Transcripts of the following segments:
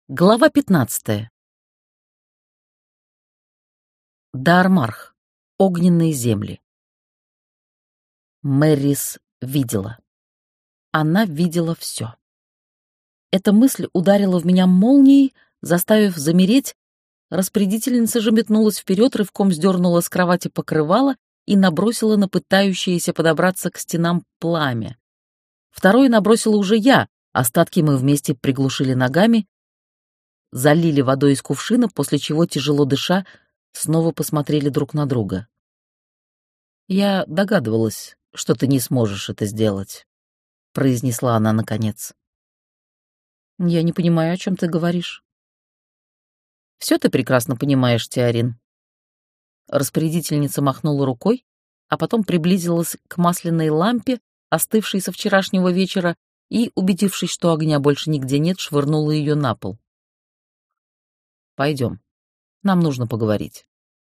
Глава 15. Даармарх. Огненные земли. Мэрис видела. Она видела все. Эта мысль ударила в меня молнией, заставив замереть. Распорядительница же метнулась вперед, рывком сдернула с кровати покрывало и набросила на пытающееся подобраться к стенам пламя. Второе набросила уже я, остатки мы вместе приглушили ногами, залили водой из кувшина, после чего, тяжело дыша, снова посмотрели друг на друга. «Я догадывалась, что ты не сможешь это сделать», — произнесла она наконец. «Я не понимаю, о чем ты говоришь». «Все ты прекрасно понимаешь, Теорин». Распорядительница махнула рукой, а потом приблизилась к масляной лампе, остывшей со вчерашнего вечера, и, убедившись, что огня больше нигде нет, швырнула ее на пол. «Пойдем, нам нужно поговорить».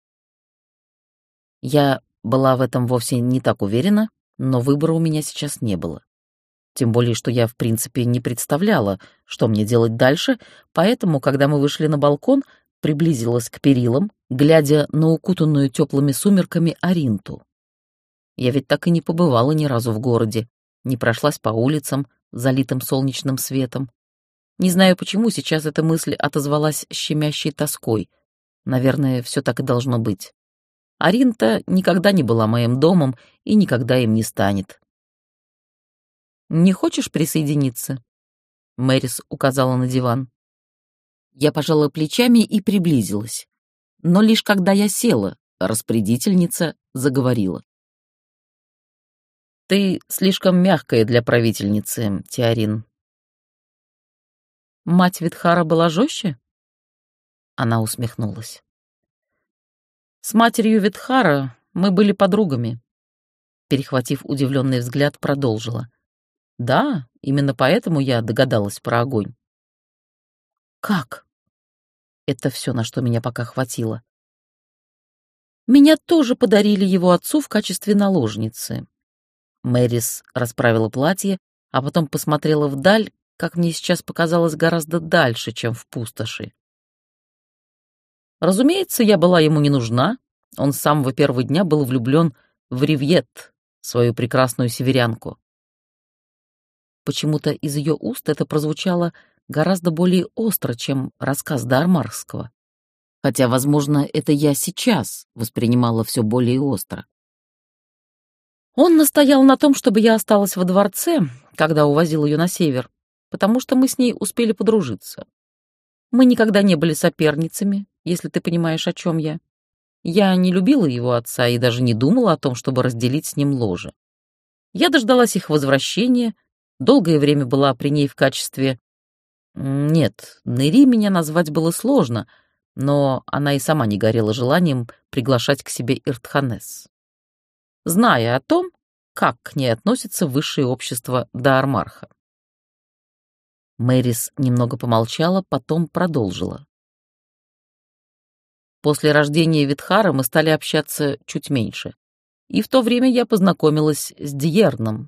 Я была в этом вовсе не так уверена, но выбора у меня сейчас не было. Тем более, что я, в принципе, не представляла, что мне делать дальше, поэтому, когда мы вышли на балкон, приблизилась к перилам, глядя на укутанную теплыми сумерками Аринту. Я ведь так и не побывала ни разу в городе, не прошлась по улицам, залитым солнечным светом. Не знаю, почему сейчас эта мысль отозвалась щемящей тоской. Наверное, все так и должно быть. Аринта никогда не была моим домом и никогда им не станет. «Не хочешь присоединиться?» Мэрис указала на диван. Я пожала плечами и приблизилась. Но лишь когда я села, распорядительница заговорила. «Ты слишком мягкая для правительницы, Теорин». «Мать Витхара была жестче?» Она усмехнулась. «С матерью Витхара мы были подругами», перехватив удивленный взгляд, продолжила. «Да, именно поэтому я догадалась про огонь». «Как?» Это все, на что меня пока хватило. «Меня тоже подарили его отцу в качестве наложницы». Мэрис расправила платье, а потом посмотрела вдаль, как мне сейчас показалось, гораздо дальше, чем в пустоши. Разумеется, я была ему не нужна. Он с самого первого дня был влюблен в Ривьет, свою прекрасную северянку. Почему-то из ее уст это прозвучало гораздо более остро, чем рассказ Даармархского. Хотя, возможно, это я сейчас воспринимала все более остро. Он настоял на том, чтобы я осталась во дворце, когда увозил ее на север, потому что мы с ней успели подружиться. Мы никогда не были соперницами, если ты понимаешь, о чем я. Я не любила его отца и даже не думала о том, чтобы разделить с ним ложе. Я дождалась их возвращения, долгое время была при ней в качестве... Нет, Нэри меня назвать было сложно, но она и сама не горела желанием приглашать к себе Иртханес. Зная о том, как к ней относится высшее общество Даармарха. Мэрис немного помолчала, потом продолжила. После рождения Витхара мы стали общаться чуть меньше, и в то время я познакомилась с Дьерном.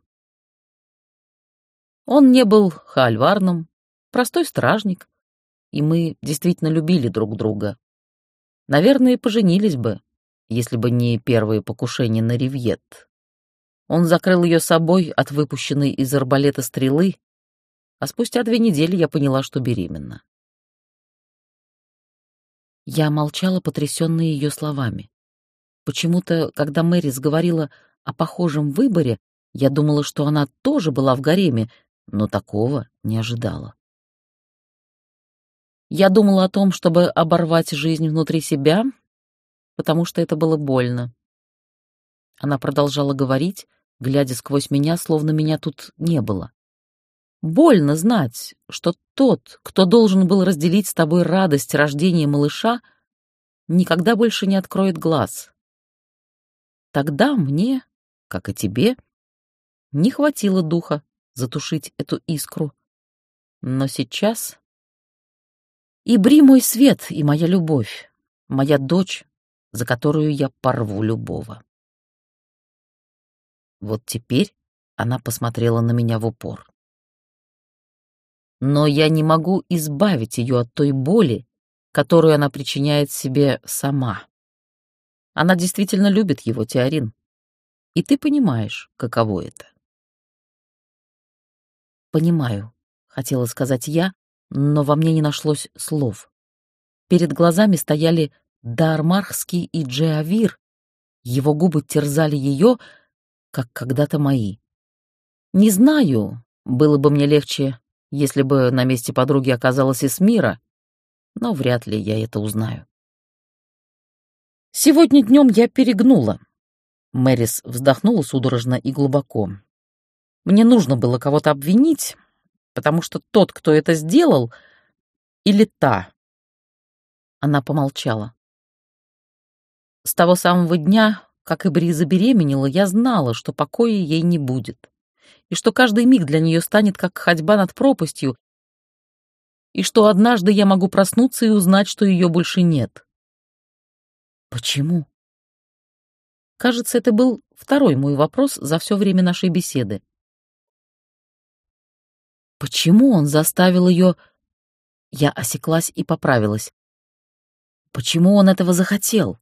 Он не был хаальварном, простой стражник, и мы действительно любили друг друга. Наверное, поженились бы, если бы не первые покушения на Ривьет. Он закрыл ее собой от выпущенной из арбалета стрелы, а спустя 2 недели я поняла, что беременна. Я молчала, потрясённая ее словами. Почему-то, когда Мэрис говорила о похожем выборе, я думала, что она тоже была в гареме, но такого не ожидала. Я думала о том, чтобы оборвать жизнь внутри себя, потому что это было больно. Она продолжала говорить, глядя сквозь меня, словно меня тут не было. Больно знать, что тот, кто должен был разделить с тобой радость рождения малыша, никогда больше не откроет глаз. Тогда мне, как и тебе, не хватило духа затушить эту искру. Но сейчас... И Бри мой свет и моя любовь, моя дочь, за которую я порву любого. Вот теперь она посмотрела на меня в упор. но я не могу избавить ее от той боли, которую она причиняет себе сама. Она действительно любит его, Теорин. И ты понимаешь, каково это. «Понимаю», — хотела сказать я, но во мне не нашлось слов. Перед глазами стояли Даармархский и Джеавир. Его губы терзали ее, как когда-то мои. Не знаю, было бы мне легче, если бы на месте подруги оказалась Эсмира, но вряд ли я это узнаю. Сегодня днем я перегнула. Мэрис вздохнула судорожно и глубоко. Мне нужно было кого-то обвинить, потому что тот, кто это сделал, или та. Она помолчала. С того самого дня, как Ибри забеременела, я знала, что покоя ей не будет, и что каждый миг для нее станет как ходьба над пропастью, и что однажды я могу проснуться и узнать, что ее больше нет. Почему? Кажется, это был второй мой вопрос за все время нашей беседы. Почему он заставил ее... Я осеклась и поправилась. Почему он этого захотел?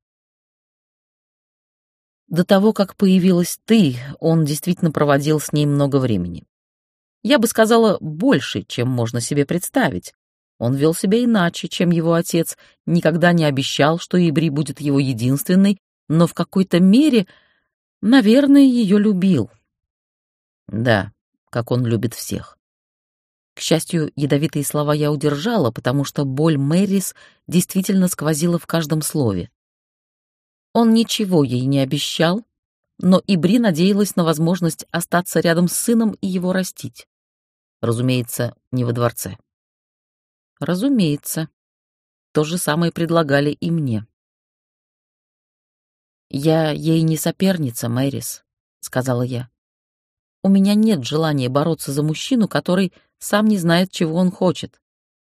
До того, как появилась ты, он действительно проводил с ней много времени. Я бы сказала, больше, чем можно себе представить. Он вел себя иначе, чем его отец, никогда не обещал, что Ибри будет его единственной, но в какой-то мере, наверное, ее любил. Да, как он любит всех. К счастью, ядовитые слова я удержала, потому что боль Мэрис действительно сквозила в каждом слове. Он ничего ей не обещал, но Ибри надеялась на возможность остаться рядом с сыном и его растить. Разумеется, не во дворце. Разумеется. То же самое предлагали и мне. «Я ей не соперница, Мэрис», — сказала я. «У меня нет желания бороться за мужчину, который сам не знает, чего он хочет».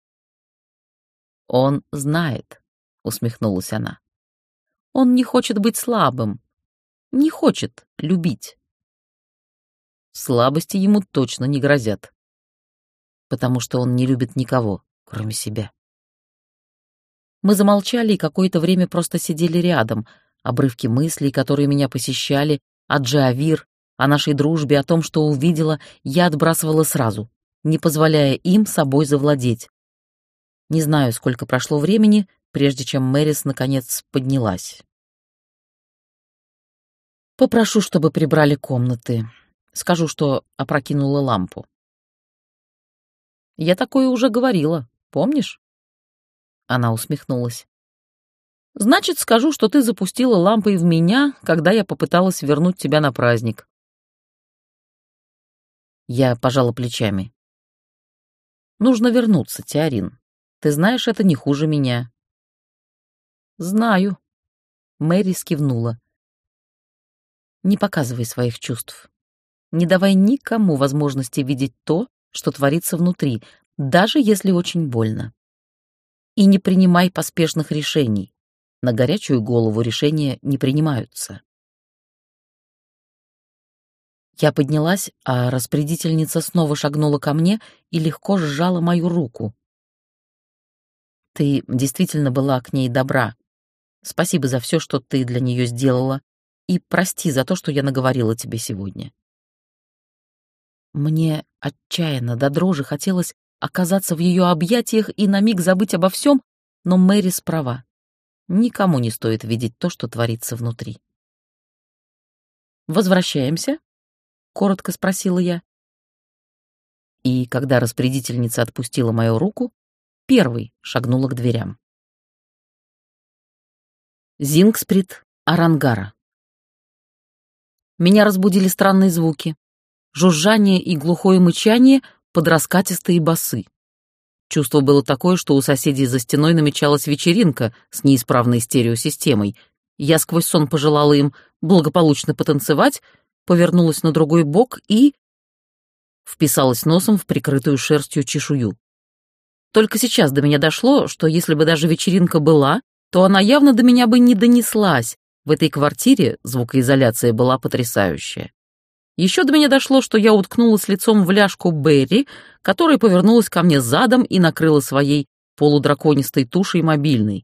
«Он знает», — усмехнулась она. «Он не хочет быть слабым, не хочет любить. Слабости ему точно не грозят, потому что он не любит никого, кроме себя». Мы замолчали и какое-то время просто сидели рядом, обрывки мыслей, которые меня посещали, о Джеавир, о нашей дружбе, о том, что увидела, я отбрасывала сразу, не позволяя им собой завладеть. Не знаю, сколько прошло времени, прежде чем Мэрис наконец поднялась. «Попрошу, чтобы прибрали комнаты. Скажу, что опрокинула лампу». «Я такое уже говорила, помнишь?» Она усмехнулась. «Значит, скажу, что ты запустила лампой в меня, когда я попыталась вернуть тебя на праздник». Я пожала плечами. «Нужно вернуться, Теорин. Ты знаешь, это не хуже меня». «Знаю», — Мэри кивнула. «Не показывай своих чувств. Не давай никому возможности видеть то, что творится внутри, даже если очень больно. И не принимай поспешных решений. На горячую голову решения не принимаются». Я поднялась, а распорядительница снова шагнула ко мне и легко сжала мою руку. «Ты действительно была к ней добра. Спасибо за все, что ты для нее сделала, и прости за то, что я наговорила тебе сегодня». Мне отчаянно до дрожи хотелось оказаться в ее объятиях и на миг забыть обо всем, но Мэрис права. Никому не стоит видеть то, что творится внутри. «Возвращаемся?» — коротко спросила я. И когда распорядительница отпустила мою руку, первой шагнула к дверям. Зингсприт, Арангара. Меня разбудили странные звуки. Жужжание и глухое мычание под раскатистые басы. Чувство было такое, что у соседей за стеной намечалась вечеринка с неисправной стереосистемой. Я сквозь сон пожелала им благополучно потанцевать, повернулась на другой бок и вписалась носом в прикрытую шерстью чешую. Только сейчас до меня дошло, что если бы даже вечеринка была, то она явно до меня бы не донеслась. В этой квартире звукоизоляция была потрясающая. Еще до меня дошло, что я уткнулась лицом в ляжку Берри, которая повернулась ко мне задом и накрыла своей полудраконистой тушей мобильный.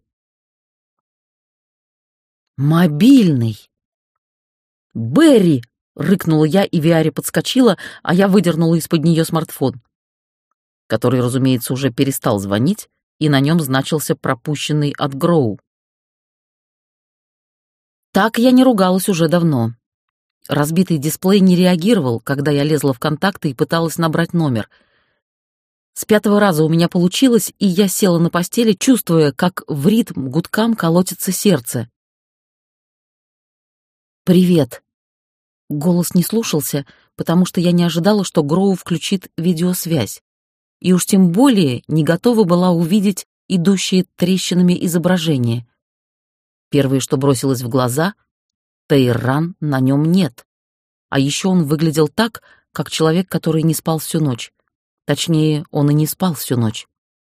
Мобильный! «Берри!» — рыкнула я, и Виари подскочила, а я выдернула из-под нее смартфон, который, разумеется, уже перестал звонить, и на нем значился пропущенный от Гроу. Так я не ругалась уже давно. Разбитый дисплей не реагировал, когда я лезла в контакты и пыталась набрать номер. С 5-го раза у меня получилось, и я села на постели, чувствуя, как в ритм гудкам колотится сердце. «Привет». Голос не слушался, потому что я не ожидала, что Гроу включит видеосвязь. И уж тем более не готова была увидеть идущие трещинами изображение. Первое, что бросилось в глаза — Тейран на нем нет. А еще он выглядел так, как человек, который не спал всю ночь. Точнее, он и не спал всю ночь.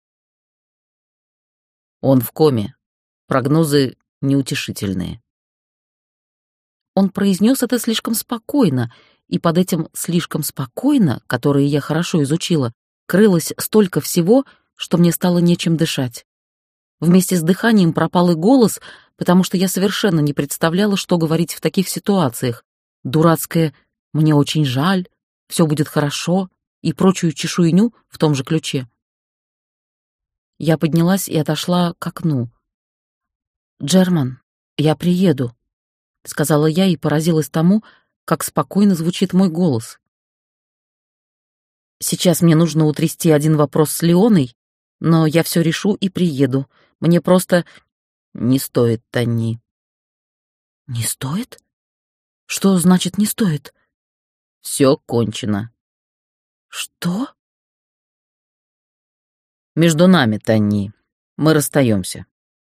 Он в коме. Прогнозы неутешительные. Он произнес это слишком спокойно, и под этим «слишком спокойно», которое я хорошо изучила, крылось столько всего, что мне стало нечем дышать. Вместе с дыханием пропал и голос, потому что я совершенно не представляла, что говорить в таких ситуациях. Дурацкое «мне очень жаль», «все будет хорошо» и прочую чешуйню в том же ключе. Я поднялась и отошла к окну. «Джерман, я приеду», — сказала я и поразилась тому, как спокойно звучит мой голос. «Сейчас мне нужно утрясти один вопрос с Леоной, но я все решу и приеду. Мне просто не стоит, Танни». «Не стоит? Что значит «не стоит»?» «Все кончено». «Что?» «Между нами, Танни. Мы расстаемся».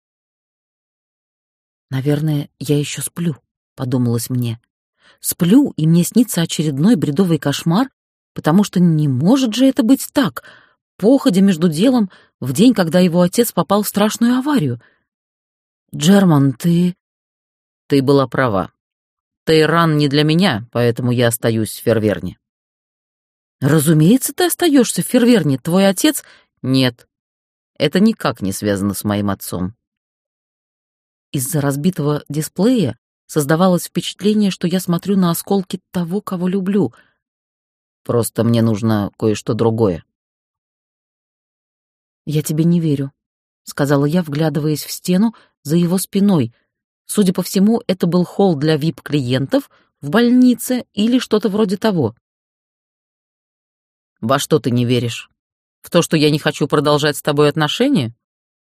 «Наверное, я еще сплю», — подумалось мне. «Сплю, и мне снится очередной бредовый кошмар, потому что не может же это быть так, походя между делом в день, когда его отец попал в страшную аварию. Джерман, ты...» «Ты была права. Тейран не для меня, поэтому я остаюсь в Ферверне». «Разумеется, ты остаешься в Ферверне. Твой отец...» «Нет, это никак не связано с моим отцом». Из-за разбитого дисплея создавалось впечатление, что я смотрю на осколки того, кого люблю. Просто мне нужно кое-что другое. «Я тебе не верю», — сказала я, вглядываясь в стену за его спиной. Судя по всему, это был холл для VIP-клиентов в больнице или что-то вроде того. «Во что ты не веришь? В то, что я не хочу продолжать с тобой отношения?»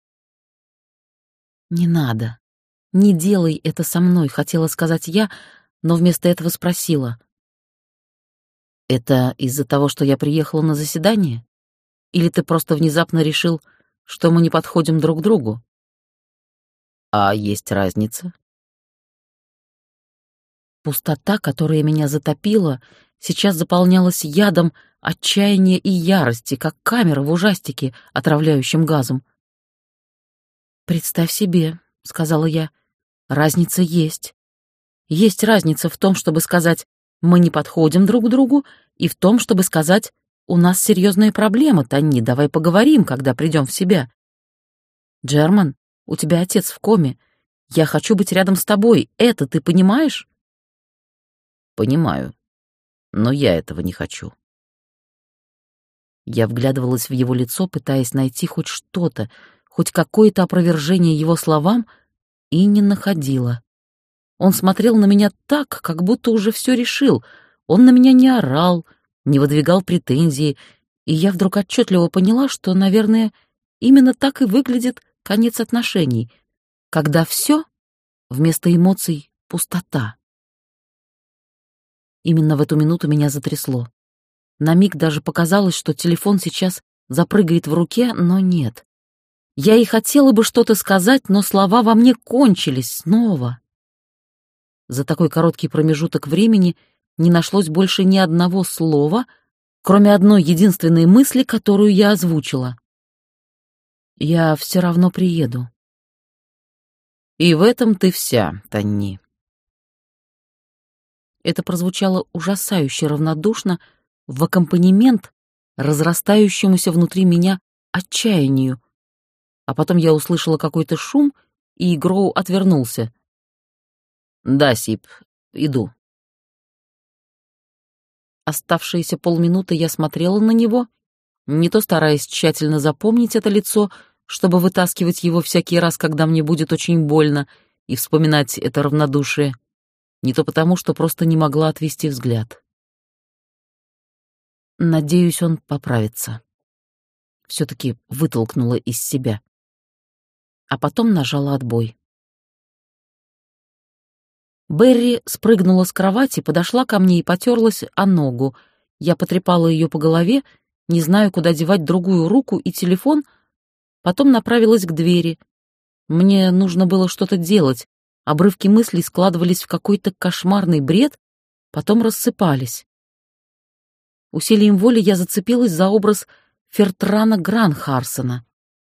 «Не надо. Не делай это со мной», — хотела сказать я, но вместо этого спросила. «Это из-за того, что я приехала на заседание? Или ты просто внезапно решил, что мы не подходим друг к другу?» «А есть разница?» Пустота, которая меня затопила, сейчас заполнялась ядом отчаяния и ярости, как камера в ужастике, отравляющем газом. «Представь себе», — сказала я, — «разница есть. Есть разница в том, чтобы сказать «мы не подходим друг к другу», и в том, чтобы сказать «у нас серьезная проблема, Танни, давай поговорим, когда придем в себя». Джерман, у тебя отец в коме. Я хочу быть рядом с тобой. Это ты понимаешь?» «Понимаю, но я этого не хочу». Я вглядывалась в его лицо, пытаясь найти хоть что-то, хоть какое-то опровержение его словам, и не находила. Он смотрел на меня так, как будто уже все решил. Он на меня не орал, не выдвигал претензии, и я вдруг отчетливо поняла, что, наверное, именно так и выглядит конец отношений, когда все вместо эмоций — пустота. Именно в эту минуту меня затрясло. На миг даже показалось, что телефон сейчас запрыгает в руке, но нет. Я и хотела бы что-то сказать, но слова во мне кончились снова. За такой короткий промежуток времени не нашлось больше ни одного слова, кроме одной единственной мысли, которую я озвучила. «Я все равно приеду». «И в этом ты вся, Танни». Это прозвучало ужасающе равнодушно в аккомпанемент разрастающемуся внутри меня отчаянию. А потом я услышала какой-то шум, и Гроу отвернулся. «Да, Сип, иду». Оставшиеся полминуты я смотрела на него, не то стараясь тщательно запомнить это лицо, чтобы вытаскивать его всякий раз, когда мне будет очень больно, и вспоминать это равнодушие, не то потому, что просто не могла отвести взгляд. Надеюсь, он поправится. Все-таки вытолкнула из себя. А потом нажала отбой. Берри спрыгнула с кровати, подошла ко мне и потерлась о ногу. Я потрепала ее по голове, не знаю, куда девать другую руку и телефон, потом направилась к двери. Мне нужно было что-то делать. Обрывки мыслей складывались в какой-то кошмарный бред, потом рассыпались. Усилием воли я зацепилась за образ Фертрана Гранхарсона.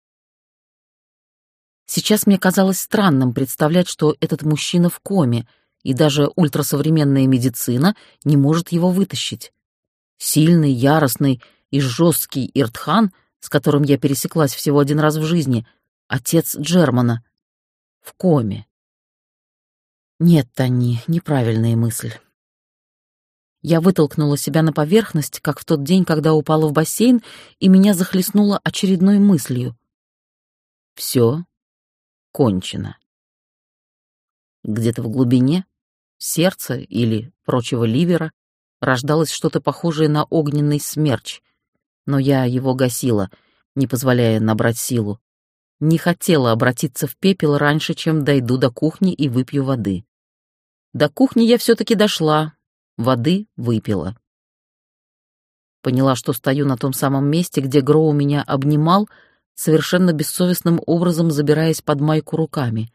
Сейчас мне казалось странным представлять, что этот мужчина в коме, и даже ультрасовременная медицина не может его вытащить. Сильный, яростный и жесткий Иртхан, с которым я пересеклась всего один раз в жизни, отец Джермана, в коме. Нет, Тони, неправильная мысль. Я вытолкнула себя на поверхность, как в тот день, когда упала в бассейн, и меня захлестнуло очередной мыслью. Все кончено. Где-то в глубине сердца или прочего ливера рождалось что-то похожее на огненный смерч, но я его гасила, не позволяя набрать силу. Не хотела обратиться в пепел раньше, чем дойду до кухни и выпью воды. До кухни я все-таки дошла, воды выпила. Поняла, что стою на том самом месте, где Гроу меня обнимал, совершенно бессовестным образом забираясь под майку руками.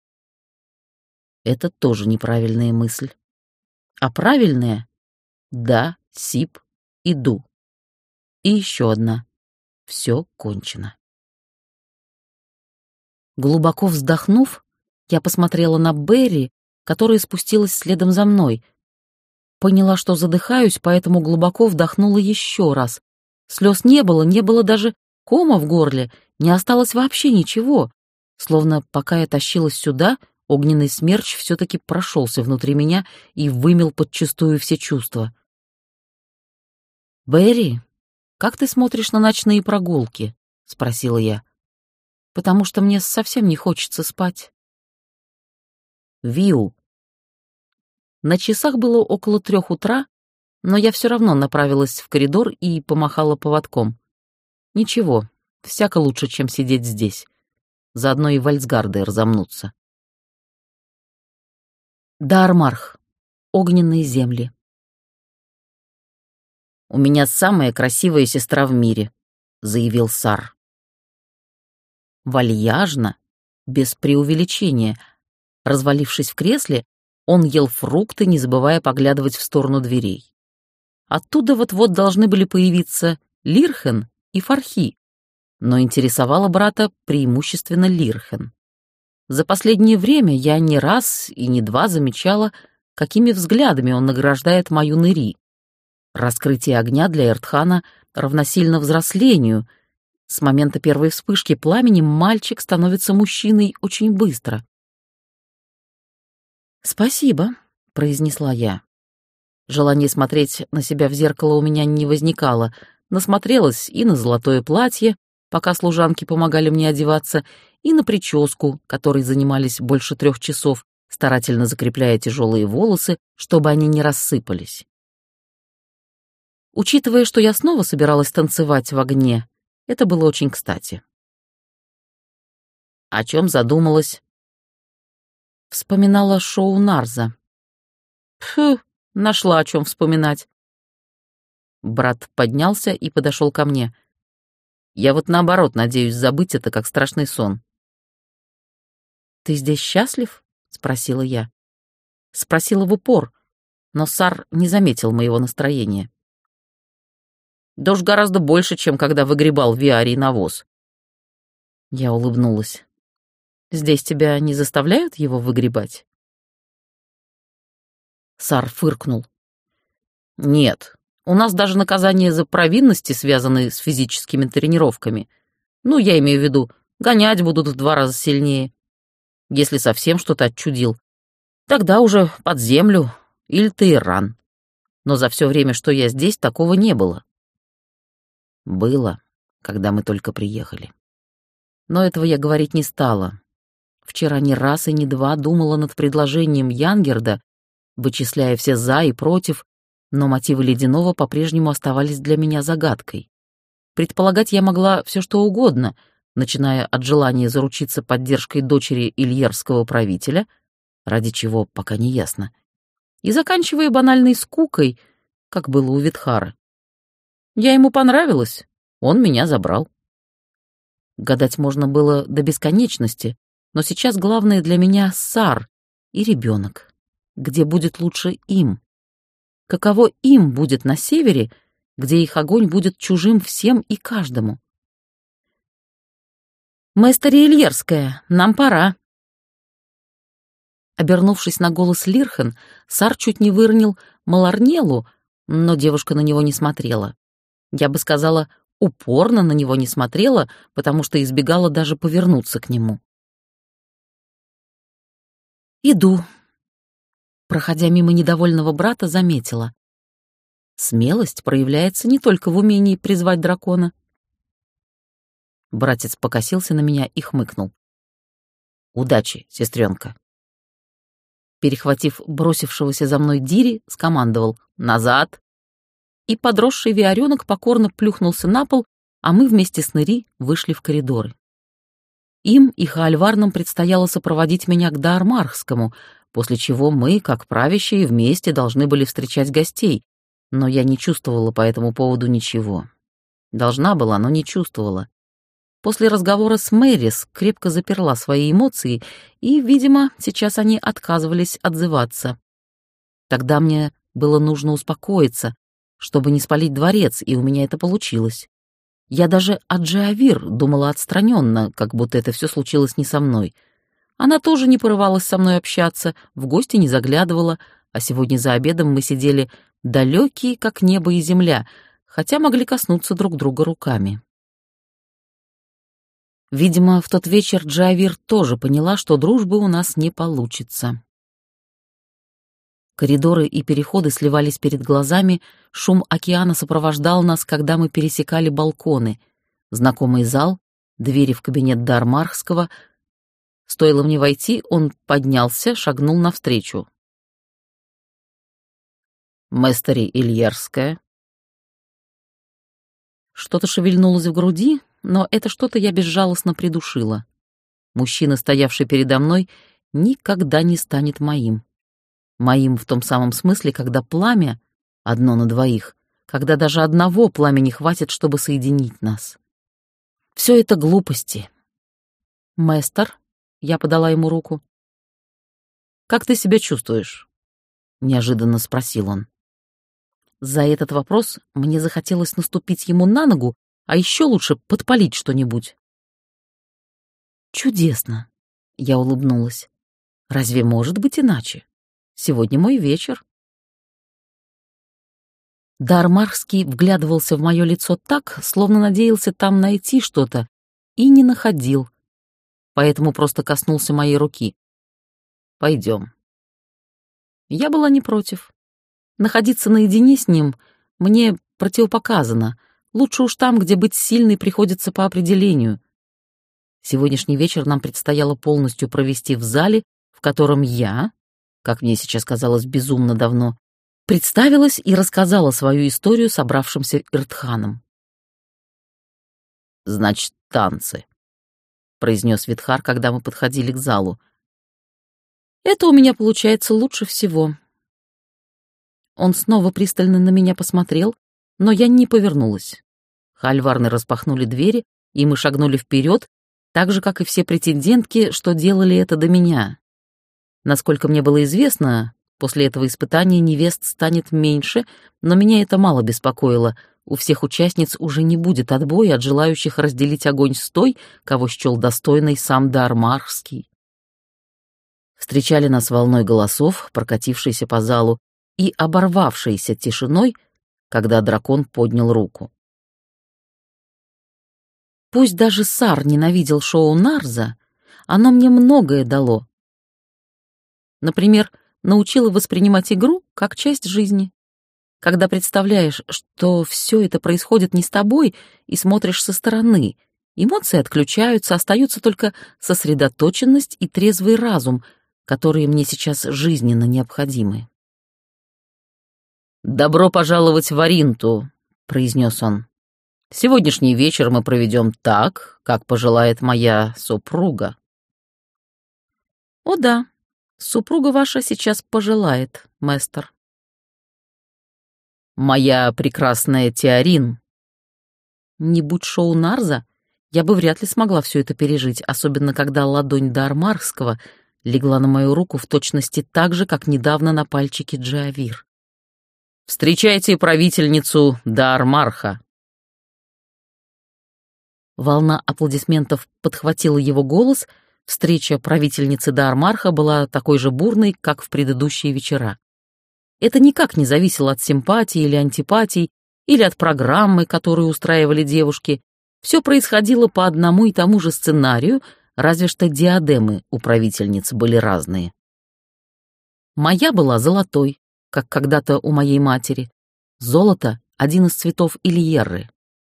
Это тоже неправильная мысль. А правильная — да, Сип, иду. И еще одна. Все кончено. Глубоко вздохнув, я посмотрела на Берри, которая спустилась следом за мной. Поняла, что задыхаюсь, поэтому глубоко вдохнула еще раз. Слез не было даже кома в горле, не осталось вообще ничего. Словно пока я тащилась сюда, огненный смерч все-таки прошелся внутри меня и вымел подчистую все чувства. «Берри, как ты смотришь на ночные прогулки?» — спросила я. «Потому что мне совсем не хочется спать». «Виу». На часах было около 3 утра, но я все равно направилась в коридор и помахала поводком. Ничего, всяко лучше, чем сидеть здесь. Заодно и вальцгарды разомнутся. Даармарх. Огненные земли. «У меня самая красивая сестра в мире», — заявил Сар. Вальяжно, без преувеличения. Развалившись в кресле, он ел фрукты, не забывая поглядывать в сторону дверей. Оттуда вот-вот должны были появиться Лирхен и Фархи, но интересовало брата преимущественно Лирхен. За последнее время я не раз и не два замечала, какими взглядами он награждает мою Нэри. Раскрытие огня для Эртхана равносильно взрослению. С момента первой вспышки пламени мальчик становится мужчиной очень быстро. «Спасибо», — произнесла я. Желание смотреть на себя в зеркало у меня не возникало. Насмотрелась и на золотое платье, пока служанки помогали мне одеваться, и на прическу, которой занимались больше 3 часов, старательно закрепляя тяжелые волосы, чтобы они не рассыпались. Учитывая, что я снова собиралась танцевать в огне, это было очень кстати. О чем задумалась? Вспоминала шоу Нарза. Фу, нашла о чем вспоминать. Брат поднялся и подошел ко мне. Я вот наоборот надеюсь забыть это, как страшный сон. «Ты здесь счастлив?» — спросила я. Спросила в упор, но Сар не заметил моего настроения. Да уж гораздо больше, чем когда выгребал в Виарий навоз. Я улыбнулась. Здесь тебя не заставляют его выгребать? Сар фыркнул. «Нет, у нас даже наказания за провинности связаны с физическими тренировками. Ну, я имею в виду, гонять будут в 2 раза сильнее. Если совсем что-то отчудил, тогда уже под землю или Тейран. Но за все время, что я здесь, такого не было». Было, когда мы только приехали. Но этого я говорить не стала. Вчера ни раз и ни два думала над предложением Янгерда, вычисляя все «за» и «против», но мотивы Ледяного по-прежнему оставались для меня загадкой. Предполагать я могла все что угодно, начиная от желания заручиться поддержкой дочери ильерского правителя, ради чего пока не ясно, и заканчивая банальной скукой, как было у Витхара. Я ему понравилась, он меня забрал. Гадать можно было до бесконечности, но сейчас главное для меня — Сар и ребенок. Где будет лучше им? Каково им будет на севере, где их огонь будет чужим всем и каждому? «Мэстери Ильерская, нам пора». Обернувшись на голос Лирхен, Сар чуть не выронил Маларнелу, но девушка на него не смотрела. Я бы сказала, упорно на него не смотрела, потому что избегала даже повернуться к нему. «Иду». Проходя мимо недовольного брата, заметила. Смелость проявляется не только в умении призвать дракона. Братец покосился на меня и хмыкнул. «Удачи, сестренка». Перехватив бросившегося за мной Дири, скомандовал «назад». И подросший виорёнок покорно плюхнулся на пол, а мы вместе с Нэри вышли в коридоры. Им и Хаальварнам предстояло сопроводить меня к Даармархскому, после чего мы, как правящие, вместе должны были встречать гостей, но я не чувствовала по этому поводу ничего. Должна была, но не чувствовала. После разговора с Мэрис крепко заперла свои эмоции, и, видимо, сейчас они отказывались отзываться. Тогда мне было нужно успокоиться, чтобы не спалить дворец, и у меня это получилось. Я даже о Джиавир думала отстраненно, как будто это все случилось не со мной. Она тоже не порывалась со мной общаться, в гости не заглядывала, а сегодня за обедом мы сидели далекие, как небо и земля, хотя могли коснуться друг друга руками. Видимо, в тот вечер Джиавир тоже поняла, что дружбы у нас не получится. Коридоры и переходы сливались перед глазами, шум океана сопровождал нас, когда мы пересекали балконы. Знакомый зал, двери в кабинет Даармархского. Стоило мне войти, он поднялся, шагнул навстречу. «Мэстери Ильерская». Что-то шевельнулось в груди, но это что-то я безжалостно придушила. Мужчина, стоявший передо мной, никогда не станет моим. Моим в том самом смысле, когда пламя одно на двоих, когда даже одного пламени хватит, чтобы соединить нас. Все это глупости. «Мэстер», — я подала ему руку. «Как ты себя чувствуешь?» — неожиданно спросил он. За этот вопрос мне захотелось наступить ему на ногу, а еще лучше подпалить что-нибудь. «Чудесно», — я улыбнулась. «Разве может быть иначе? Сегодня мой вечер». Даармархский вглядывался в мое лицо так, словно надеялся там найти что-то, и не находил, поэтому просто коснулся моей руки. «Пойдем». Я была не против. Находиться наедине с ним мне противопоказано. Лучше уж там, где быть сильной приходится по определению. Сегодняшний вечер нам предстояло полностью провести в зале, в котором я, как мне сейчас казалось безумно давно, представилась и рассказала свою историю собравшимся Иртханам. «Значит, танцы», — произнес Витхар, когда мы подходили к залу. «Это у меня получается лучше всего». Он снова пристально на меня посмотрел, но я не повернулась. Хаальварны распахнули двери, и мы шагнули вперед, так же, как и все претендентки, что делали это до меня. Насколько мне было известно, после этого испытания невест станет меньше, но меня это мало беспокоило. У всех участниц уже не будет отбоя от желающих разделить огонь с той, кого счел достойной сам Даармархский. Встречали нас волной голосов, прокатившейся по залу, и оборвавшейся тишиной, когда дракон поднял руку. Пусть даже Сар ненавидел шоу Нарза, оно мне многое дало. Например, научило воспринимать игру как часть жизни. Когда представляешь, что все это происходит не с тобой, и смотришь со стороны, эмоции отключаются, остаются только сосредоточенность и трезвый разум, которые мне сейчас жизненно необходимы. «Добро пожаловать в Аринту», — произнес он. «Сегодняшний вечер мы проведем так, как пожелает моя супруга». «О да, супруга ваша сейчас пожелает, мэстер». «Моя прекрасная Теорин». Не будь шоу Нарза, я бы вряд ли смогла все это пережить, особенно когда ладонь Даармархского легла на мою руку в точности так же, как недавно на пальчике Джиавир. «Встречайте правительницу Даармарха». Волна аплодисментов подхватила его голос. Встреча правительницы Даармарха была такой же бурной, как в предыдущие вечера. Это никак не зависело от симпатии или антипатий, или от программы, которую устраивали девушки. Все происходило по одному и тому же сценарию, разве что диадемы у правительниц были разные. Моя была золотой, как когда-то у моей матери. Золото — один из цветов Ильерры.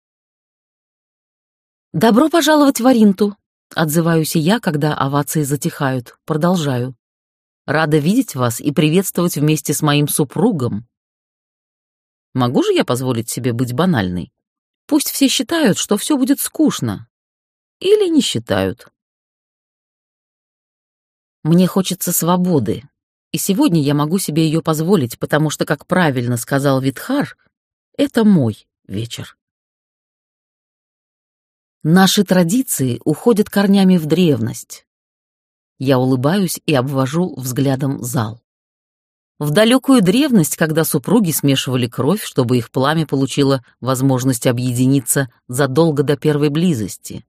«Добро пожаловать в Аринту», — отзываюсь и я, когда овации затихают. Продолжаю. «Рада видеть вас и приветствовать вместе с моим супругом». Могу же я позволить себе быть банальной? Пусть все считают, что все будет скучно. Или не считают. Мне хочется свободы, и сегодня я могу себе ее позволить, потому что, как правильно сказал Витхар, это мой вечер. Наши традиции уходят корнями в древность. Я улыбаюсь и обвожу взглядом зал. В далекую древность, когда супруги смешивали кровь, чтобы их пламя получило возможность объединиться задолго до первой близости.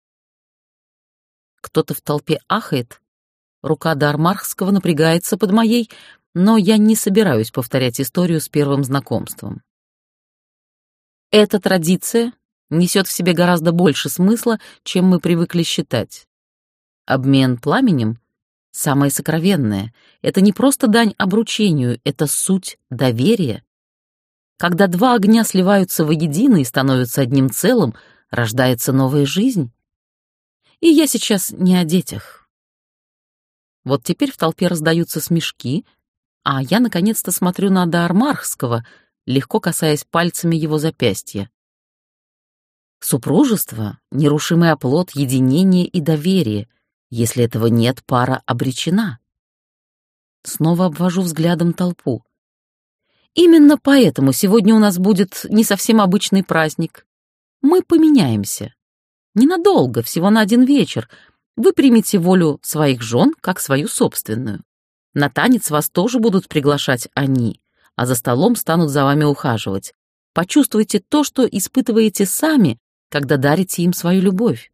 Кто-то в толпе ахает, рука Даармархского напрягается под моей, но я не собираюсь повторять историю с первым знакомством. Эта традиция несет в себе гораздо больше смысла, чем мы привыкли считать. Обмен пламенем — самое сокровенное. Это не просто дань обручению, это суть доверия. Когда два огня сливаются воедино и становятся одним целым, рождается новая жизнь. И я сейчас не о детях. Вот теперь в толпе раздаются смешки, а я наконец-то смотрю на Даармархского, легко касаясь пальцами его запястья. Супружество — нерушимый оплот единения и доверия. Если этого нет, пара обречена. Снова обвожу взглядом толпу. Именно поэтому сегодня у нас будет не совсем обычный праздник. Мы поменяемся. Ненадолго, всего на один вечер. Вы примете волю своих жен как свою собственную. На танец вас тоже будут приглашать они, а за столом станут за вами ухаживать. Почувствуйте то, что испытываете сами, когда дарите им свою любовь.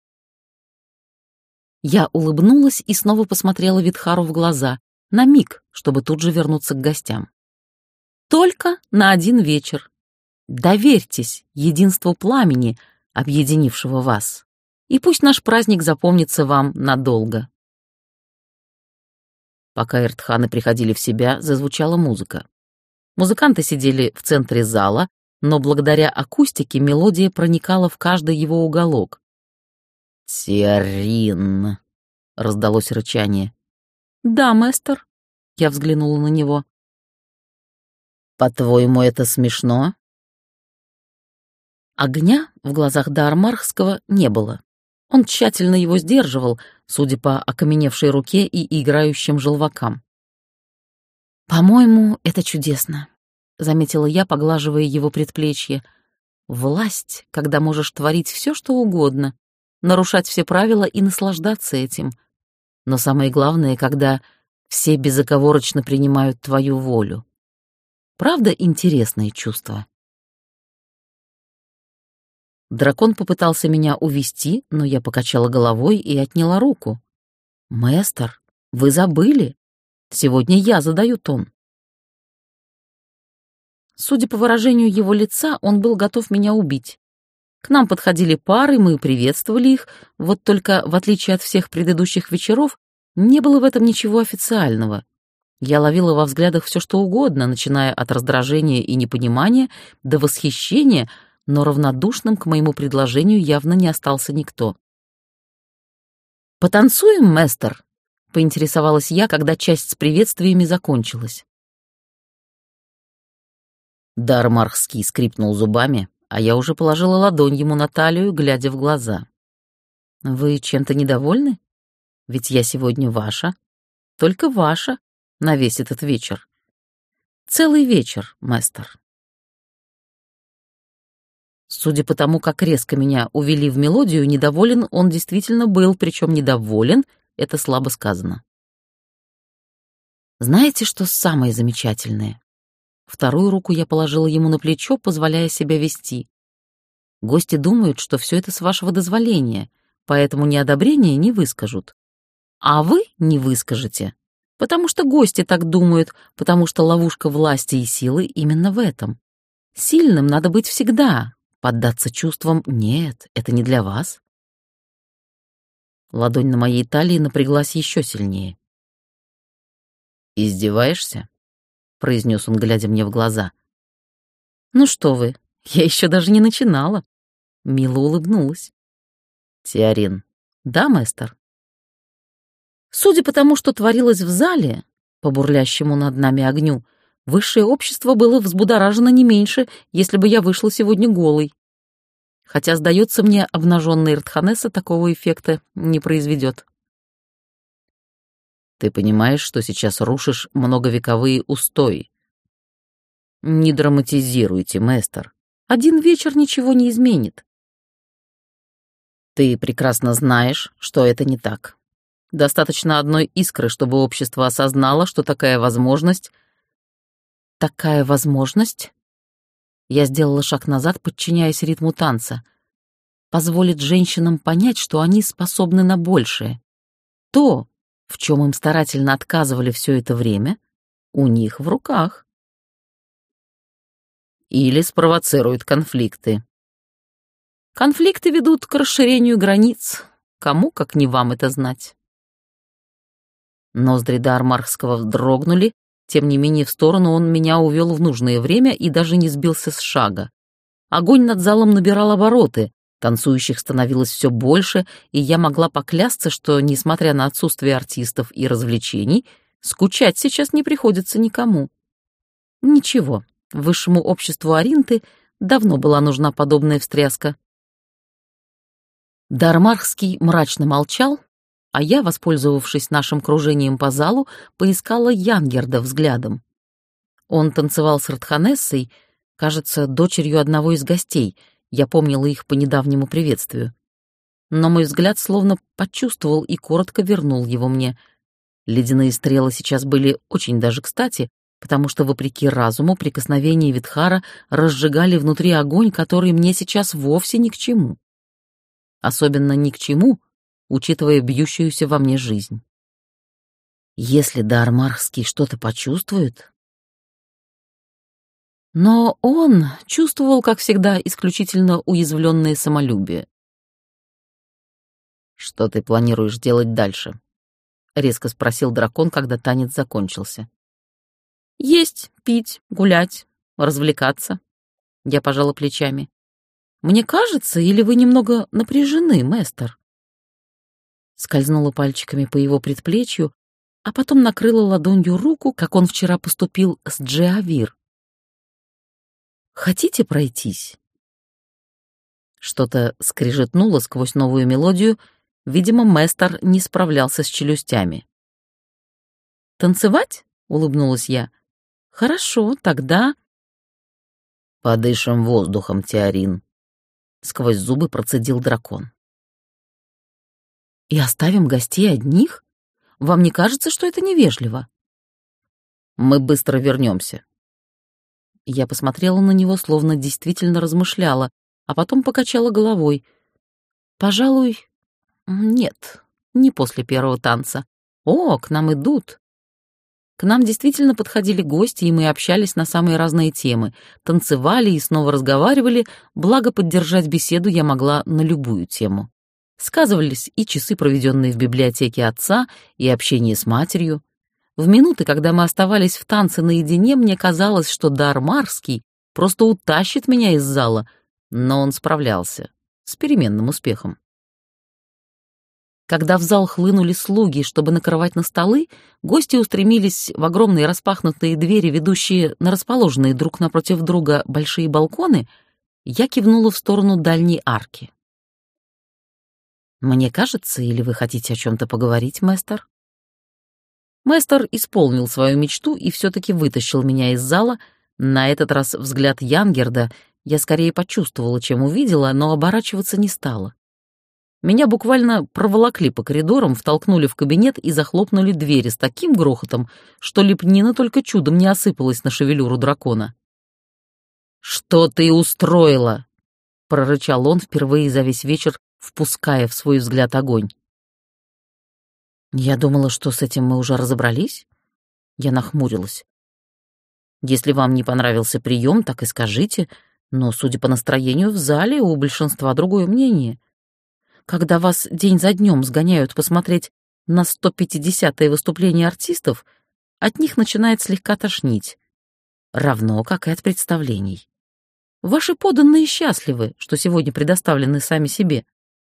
Я улыбнулась и снова посмотрела Витхару в глаза, на миг, чтобы тут же вернуться к гостям. Только на один вечер. Доверьтесь единству пламени, объединившего вас, и пусть наш праздник запомнится вам надолго. Пока Эртханы приходили в себя, зазвучала музыка. Музыканты сидели в центре зала, но благодаря акустике мелодия проникала в каждый его уголок. «Теорин!» — раздалось рычание. «Да, мэстер», — я взглянула на него. «По-твоему, это смешно?» Огня в глазах Даармархского не было. Он тщательно его сдерживал, судя по окаменевшей руке и играющим желвакам. «По-моему, это чудесно», — заметила я, поглаживая его предплечье. «Власть, когда можешь творить все, что угодно, нарушать все правила и наслаждаться этим. Но самое главное, когда все безоговорочно принимают твою волю. Правда, интересное чувство?» Дракон попытался меня увести, но я покачала головой и отняла руку. «Мэстер, вы забыли? Сегодня я задаю тон». Судя по выражению его лица, он был готов меня убить. К нам подходили пары, мы приветствовали их, вот только, в отличие от всех предыдущих вечеров, не было в этом ничего официального. Я ловила во взглядах все что угодно, начиная от раздражения и непонимания до восхищения, но равнодушным к моему предложению явно не остался никто. «Потанцуем, мэстер?» — поинтересовалась я, когда часть с приветствиями закончилась. Дармархский скрипнул зубами, а я уже положила ладонь ему на талию, глядя в глаза. «Вы чем-то недовольны? Ведь я сегодня ваша, только ваша, на весь этот вечер. Целый вечер, мэстер». Судя по тому, как резко меня увели в мелодию, недоволен он действительно был, причем недоволен — это слабо сказано. Знаете, что самое замечательное? Вторую руку я положила ему на плечо, позволяя себя вести. Гости думают, что все это с вашего дозволения, поэтому неодобрения не выскажут. А вы не выскажете, потому что гости так думают, потому что ловушка власти и силы именно в этом. Сильным надо быть всегда. Поддаться чувствам — нет, это не для вас. Ладонь на моей талии напряглась еще сильнее. «Издеваешься?» — произнес он, глядя мне в глаза. «Ну что вы, я еще даже не начинала». Мило улыбнулась. «Теорин». «Да, мэстер». Судя по тому, что творилось в зале, по бурлящему над нами огню, высшее общество было взбудоражено не меньше, если бы я вышла сегодня голой. Хотя, сдается мне, обнаженная Иртханесса такого эффекта не произведет. Ты понимаешь, что сейчас рушишь многовековые устои? Не драматизируйте, мэстер. Один вечер ничего не изменит. Ты прекрасно знаешь, что это не так. Достаточно одной искры, чтобы общество осознало, что такая возможность... Такая возможность? Я сделала шаг назад, подчиняясь ритму танца. Позволит женщинам понять, что они способны на большее. То, в чем им старательно отказывали все это время, у них в руках. Или спровоцируют конфликты. Конфликты ведут к расширению границ. Кому, как не вам, это знать? Ноздри Дармархского вздрогнули, тем не менее в сторону он меня увел в нужное время и даже не сбился с шага. Огонь над залом набирал обороты, танцующих становилось все больше, и я могла поклясться, что, несмотря на отсутствие артистов и развлечений, скучать сейчас не приходится никому. Ничего, высшему обществу Аринты давно была нужна подобная встряска. Дармархский мрачно молчал, а я, воспользовавшись нашим кружением по залу, поискала Янгерда взглядом. Он танцевал с Иртханессой, кажется, дочерью одного из гостей, я помнила их по недавнему приветствию. Но мой взгляд словно почувствовал и коротко вернул его мне. Ледяные стрелы сейчас были очень даже кстати, потому что, вопреки разуму, прикосновения Витхара разжигали внутри огонь, который мне сейчас вовсе ни к чему. Особенно ни к чему, учитывая бьющуюся во мне жизнь. Если Дармархский что-то почувствует... Но он чувствовал, как всегда, исключительно уязвленное самолюбие. «Что ты планируешь делать дальше?» — резко спросил дракон, когда танец закончился. «Есть, пить, гулять, развлекаться». Я пожала плечами. «Мне кажется, или вы немного напряжены, мэстер?» Скользнула пальчиками по его предплечью, а потом накрыла ладонью руку, как он вчера поступил с Джиавир. «Хотите пройтись?» Что-то скрежетнуло сквозь новую мелодию, видимо, мэстер не справлялся с челюстями. «Танцевать?» — улыбнулась я. «Хорошо, тогда...» «Подышим воздухом, Теорин», — сквозь зубы процедил дракон. «И оставим гостей одних? Вам не кажется, что это невежливо?» «Мы быстро вернемся». Я посмотрела на него, словно действительно размышляла, а потом покачала головой. «Пожалуй, нет, не после первого танца. О, к нам идут!» К нам действительно подходили гости, и мы общались на самые разные темы, танцевали и снова разговаривали, благо поддержать беседу я могла на любую тему. Сказывались и часы, проведенные в библиотеке отца, и общение с матерью. В минуты, когда мы оставались в танце наедине, мне казалось, что Дармарский просто утащит меня из зала, но он справлялся с переменным успехом. Когда в зал хлынули слуги, чтобы накрывать на столы, гости устремились в огромные распахнутые двери, ведущие на расположенные друг напротив друга большие балконы, я кивнула в сторону дальней арки. «Мне кажется, или вы хотите о чем-то поговорить, мэстер?» Мэстер исполнил свою мечту и все-таки вытащил меня из зала. На этот раз взгляд Янгерда я скорее почувствовала, чем увидела, но оборачиваться не стала. Меня буквально проволокли по коридорам, втолкнули в кабинет и захлопнули двери с таким грохотом, что лепнина только чудом не осыпалась на шевелюру дракона. «Что ты устроила?» — прорычал он впервые за весь вечер, впуская в свой взгляд огонь. Я думала, что с этим мы уже разобрались. Я нахмурилась. Если вам не понравился прием, так и скажите, но, судя по настроению в зале, у большинства другое мнение. Когда вас день за днем сгоняют посмотреть на 150-е выступление артистов, от них начинает слегка тошнить, равно как и от представлений. Ваши подданные счастливы, что сегодня предоставлены сами себе.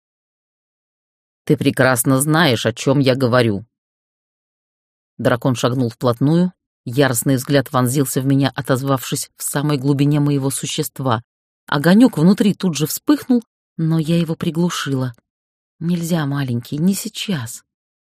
Ты прекрасно знаешь, о чем я говорю. Дракон шагнул вплотную, яростный взгляд вонзился в меня, отозвавшись в самой глубине моего существа. Огонек внутри тут же вспыхнул, но я его приглушила. Нельзя, маленький, не сейчас.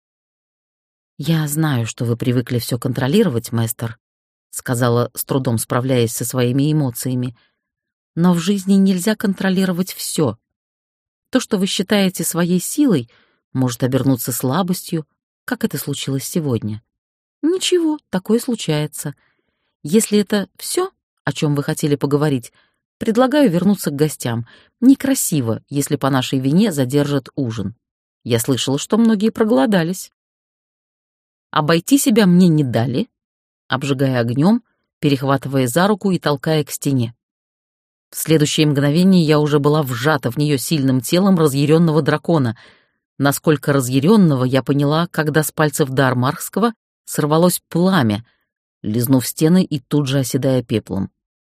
Я знаю, что вы привыкли все контролировать, мэстер, сказала, с трудом справляясь со своими эмоциями. Но в жизни нельзя контролировать все. То, что вы считаете своей силой, может обернуться слабостью, как это случилось сегодня. Ничего, такое случается. Если это все, о чем вы хотели поговорить, предлагаю вернуться к гостям. Некрасиво, если по нашей вине задержат ужин. Я слышала, что многие проголодались. Обойти себя мне не дали, обжигая огнем, перехватывая за руку и толкая к стене. В следующее мгновение я уже была вжата в нее сильным телом разъяренного дракона. Насколько разъяренного, я поняла, когда с пальцев Дармархского сорвалось пламя, лизнув стены и тут же оседая пеплом.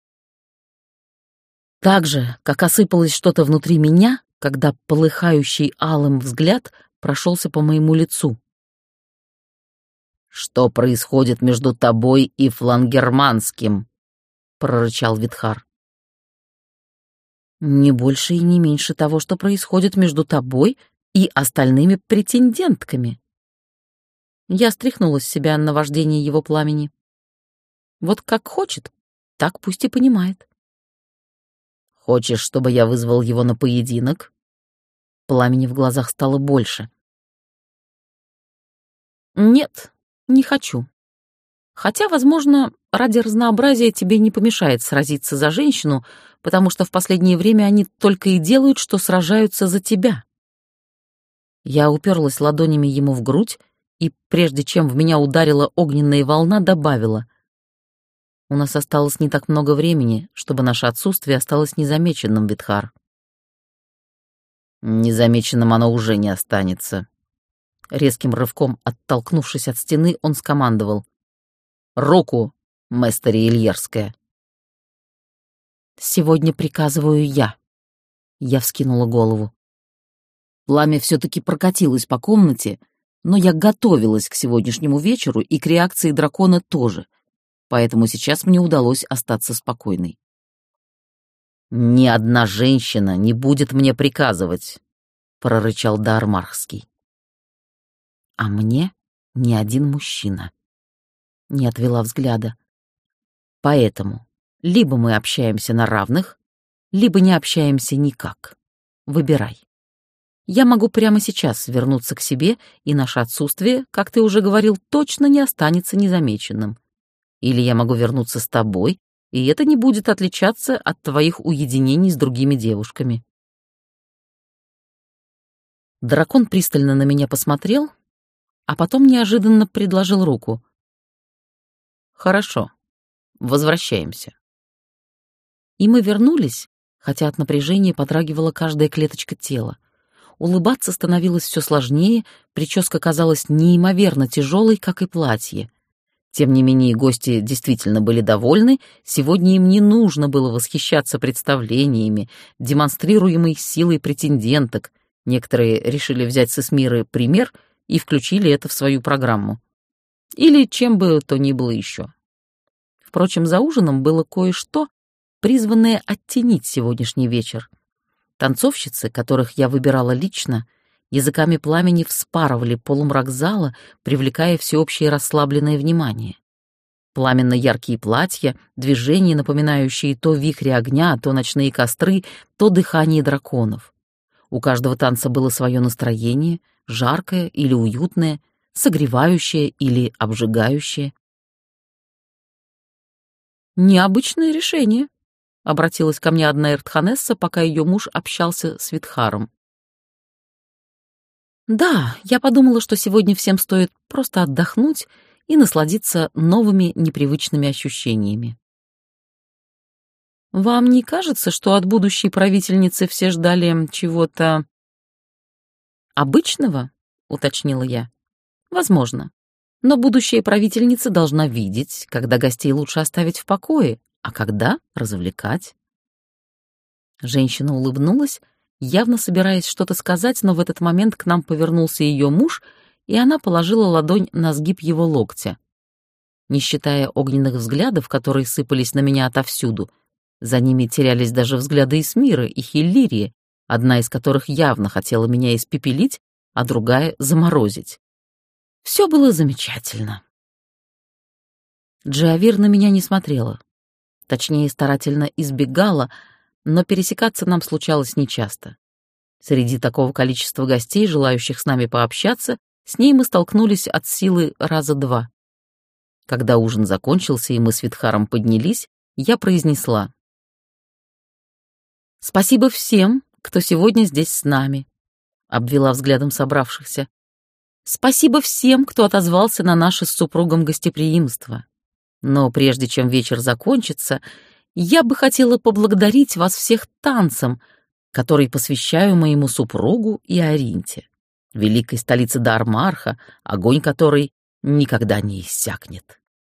Так же, как осыпалось что-то внутри меня, когда полыхающий алым взгляд прошелся по моему лицу. «Что происходит между тобой и Флангерманским?» — прорычал Витхар. «Не больше и не меньше того, что происходит между тобой и остальными претендентками». Я стряхнула с себя наваждение его пламени. Вот как хочет, так пусть и понимает. «Хочешь, чтобы я вызвал его на поединок?» Пламени в глазах стало больше. «Нет, не хочу. Хотя, возможно, ради разнообразия тебе не помешает сразиться за женщину, потому что в последнее время они только и делают, что сражаются за тебя». Я уперлась ладонями ему в грудь и, прежде чем в меня ударила огненная волна, добавила: «У нас осталось не так много времени, чтобы наше отсутствие осталось незамеченным, Витхар». «Незамеченным оно уже не останется». Резким рывком, оттолкнувшись от стены, он скомандовал: «Руку, мэстери Ильерская!» «Сегодня приказываю я». Я вскинула голову. Пламя все-таки прокатилось по комнате, но я готовилась к сегодняшнему вечеру и к реакции дракона тоже, поэтому сейчас мне удалось остаться спокойной. «Ни одна женщина не будет мне приказывать», — прорычал Дармархский. «А мне ни один мужчина», — не отвела взгляда. «Поэтому либо мы общаемся на равных, либо не общаемся никак. Выбирай. Я могу прямо сейчас вернуться к себе, и наше отсутствие, как ты уже говорил, точно не останется незамеченным. Или я могу вернуться с тобой, и это не будет отличаться от твоих уединений с другими девушками». Дракон пристально на меня посмотрел, а потом неожиданно предложил руку. Хорошо. Возвращаемся. И мы вернулись, хотя от напряжения подрагивала каждая клеточка тела. Улыбаться становилось все сложнее, прическа казалась неимоверно тяжелой, как и платье. Тем не менее, гости действительно были довольны, сегодня им не нужно было восхищаться представлениями, демонстрируемой силой претенденток. Некоторые решили взять с Эсмиры пример и включили это в свою программу. Или чем бы то ни было еще. Впрочем, за ужином было кое-что, призванное оттенить сегодняшний вечер. Танцовщицы, которых я выбирала лично, языками пламени вспарывали полумрак зала, привлекая всеобщее расслабленное внимание. Пламенно-яркие платья, движения, напоминающие то вихри огня, то ночные костры, то дыхание драконов. У каждого танца было свое настроение, жаркое или уютное, согревающее или обжигающее. «Необычное решение», — обратилась ко мне одна эртханесса, пока ее муж общался с Витхаром. «Да, я подумала, что сегодня всем стоит просто отдохнуть и насладиться новыми непривычными ощущениями». «Вам не кажется, что от будущей правительницы все ждали чего-то обычного?» — уточнила я. «Возможно. Но будущая правительница должна видеть, когда гостей лучше оставить в покое, а когда развлекать». Женщина улыбнулась, явно собираясь что-то сказать, но в этот момент к нам повернулся ее муж, и она положила ладонь на сгиб его локтя. Не считая огненных взглядов, которые сыпались на меня отовсюду, за ними терялись даже взгляды Эсмиры и Хиллирии, одна из которых явно хотела меня испепелить, а другая — заморозить. Все было замечательно. Джиавир на меня не смотрела. Точнее, старательно избегала, но пересекаться нам случалось нечасто. Среди такого количества гостей, желающих с нами пообщаться, с ней мы столкнулись от силы раза два. Когда ужин закончился и мы с Витхаром поднялись, я произнесла: «Спасибо всем, кто сегодня здесь с нами», — обвела взглядом собравшихся. «Спасибо всем, кто отозвался на наше с супругом гостеприимство. Но прежде чем вечер закончится, я бы хотела поблагодарить вас всех танцем, который посвящаю моему супругу и Аринте, великой столице Даармарха, огонь которой никогда не иссякнет».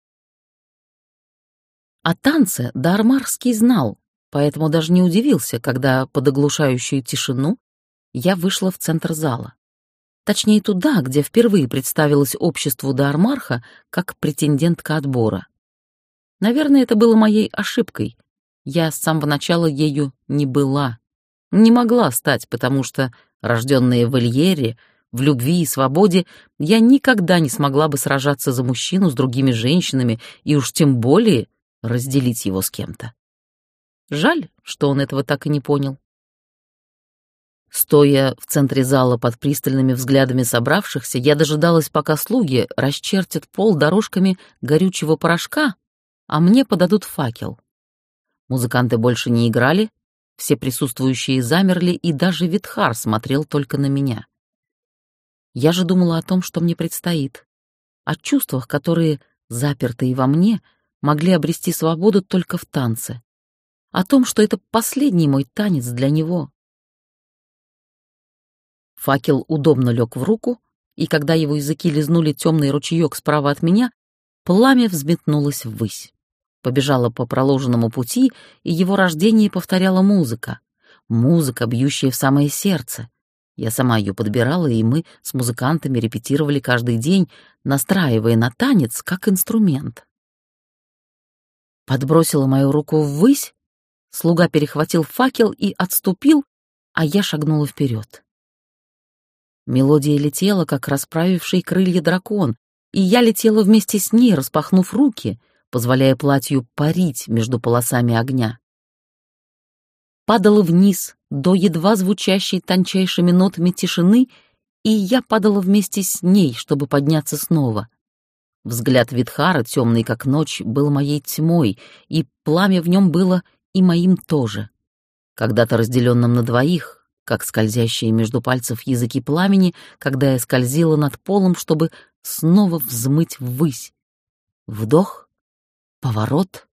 О танце Даармархский знал, поэтому даже не удивился, когда под оглушающую тишину я вышла в центр зала. Точнее, туда, где впервые представилась обществу Даармарха как претендентка отбора. Наверное, это было моей ошибкой. Я с самого начала ею не была. Не могла стать, потому что, рожденная в Эльере, в любви и свободе, я никогда не смогла бы сражаться за мужчину с другими женщинами и уж тем более разделить его с кем-то. Жаль, что он этого так и не понял. Стоя в центре зала под пристальными взглядами собравшихся, я дожидалась, пока слуги расчертят пол дорожками горючего порошка, а мне подадут факел. Музыканты больше не играли, все присутствующие замерли, и даже Витхар смотрел только на меня. Я же думала о том, что мне предстоит, о чувствах, которые, запертые во мне, могли обрести свободу только в танце, о том, что это последний мой танец для него. Факел удобно лег в руку, и когда его языки лизнули темный ручеек справа от меня, пламя взметнулось ввысь. Побежало по проложенному пути, и его рождение повторяла музыка. Музыка, бьющая в самое сердце. Я сама ее подбирала, и мы с музыкантами репетировали каждый день, настраивая на танец как инструмент. Подбросила мою руку ввысь, слуга перехватил факел и отступил, а я шагнула вперед. Мелодия летела, как расправивший крылья дракон, и я летела вместе с ней, распахнув руки, позволяя платью парить между полосами огня. Падала вниз до едва звучащей тончайшими нотами тишины, и я падала вместе с ней, чтобы подняться снова. Взгляд Витхара, темный как ночь, был моей тьмой, и пламя в нем было и моим тоже. Когда-то разделенным на двоих, как скользящие между пальцев языки пламени, когда я скользила над полом, чтобы снова взмыть ввысь. Вдох, Поворот.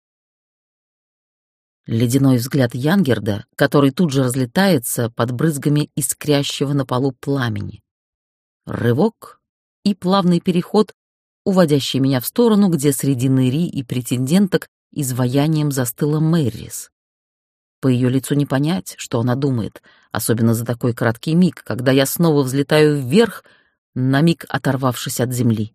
Ледяной взгляд Янгерда, который тут же разлетается под брызгами искрящего на полу пламени. Рывок и плавный переход, уводящий меня в сторону, где среди Нэри и претенденток изваянием застыла Мэрис. По ее лицу не понять, что она думает, особенно за такой краткий миг, когда я снова взлетаю вверх, на миг оторвавшись от земли.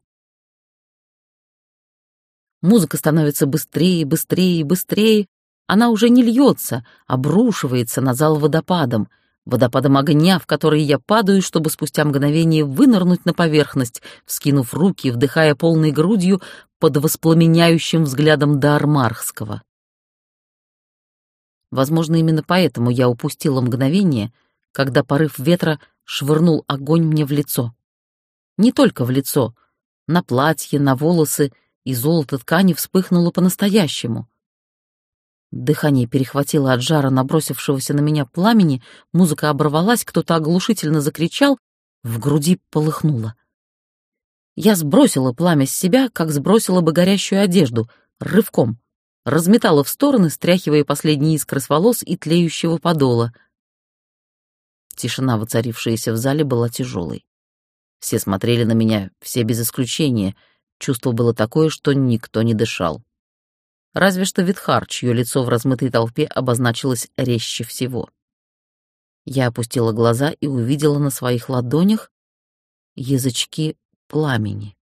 Музыка становится быстрее, быстрее и быстрее. Она уже не льется, обрушивается на зал водопадом огня, в который я падаю, чтобы спустя мгновение вынырнуть на поверхность, вскинув руки, вдыхая полной грудью под воспламеняющим взглядом Даармархского. Возможно, именно поэтому я упустила мгновение, когда порыв ветра швырнул огонь мне в лицо. Не только в лицо, на платье, на волосы, и золото ткани вспыхнуло по-настоящему. Дыхание перехватило от жара набросившегося на меня пламени, музыка оборвалась, кто-то оглушительно закричал, в груди полыхнуло. Я сбросила пламя с себя, как сбросила бы горящую одежду, рывком, разметала в стороны, стряхивая последние искры с волос и тлеющего подола. Тишина, воцарившаяся в зале, была тяжелой. Все смотрели на меня, все без исключения. Чувство было такое, что никто не дышал. Разве что Витхар, чье лицо в размытой толпе обозначилось резче всего. Я опустила глаза и увидела на своих ладонях язычки пламени.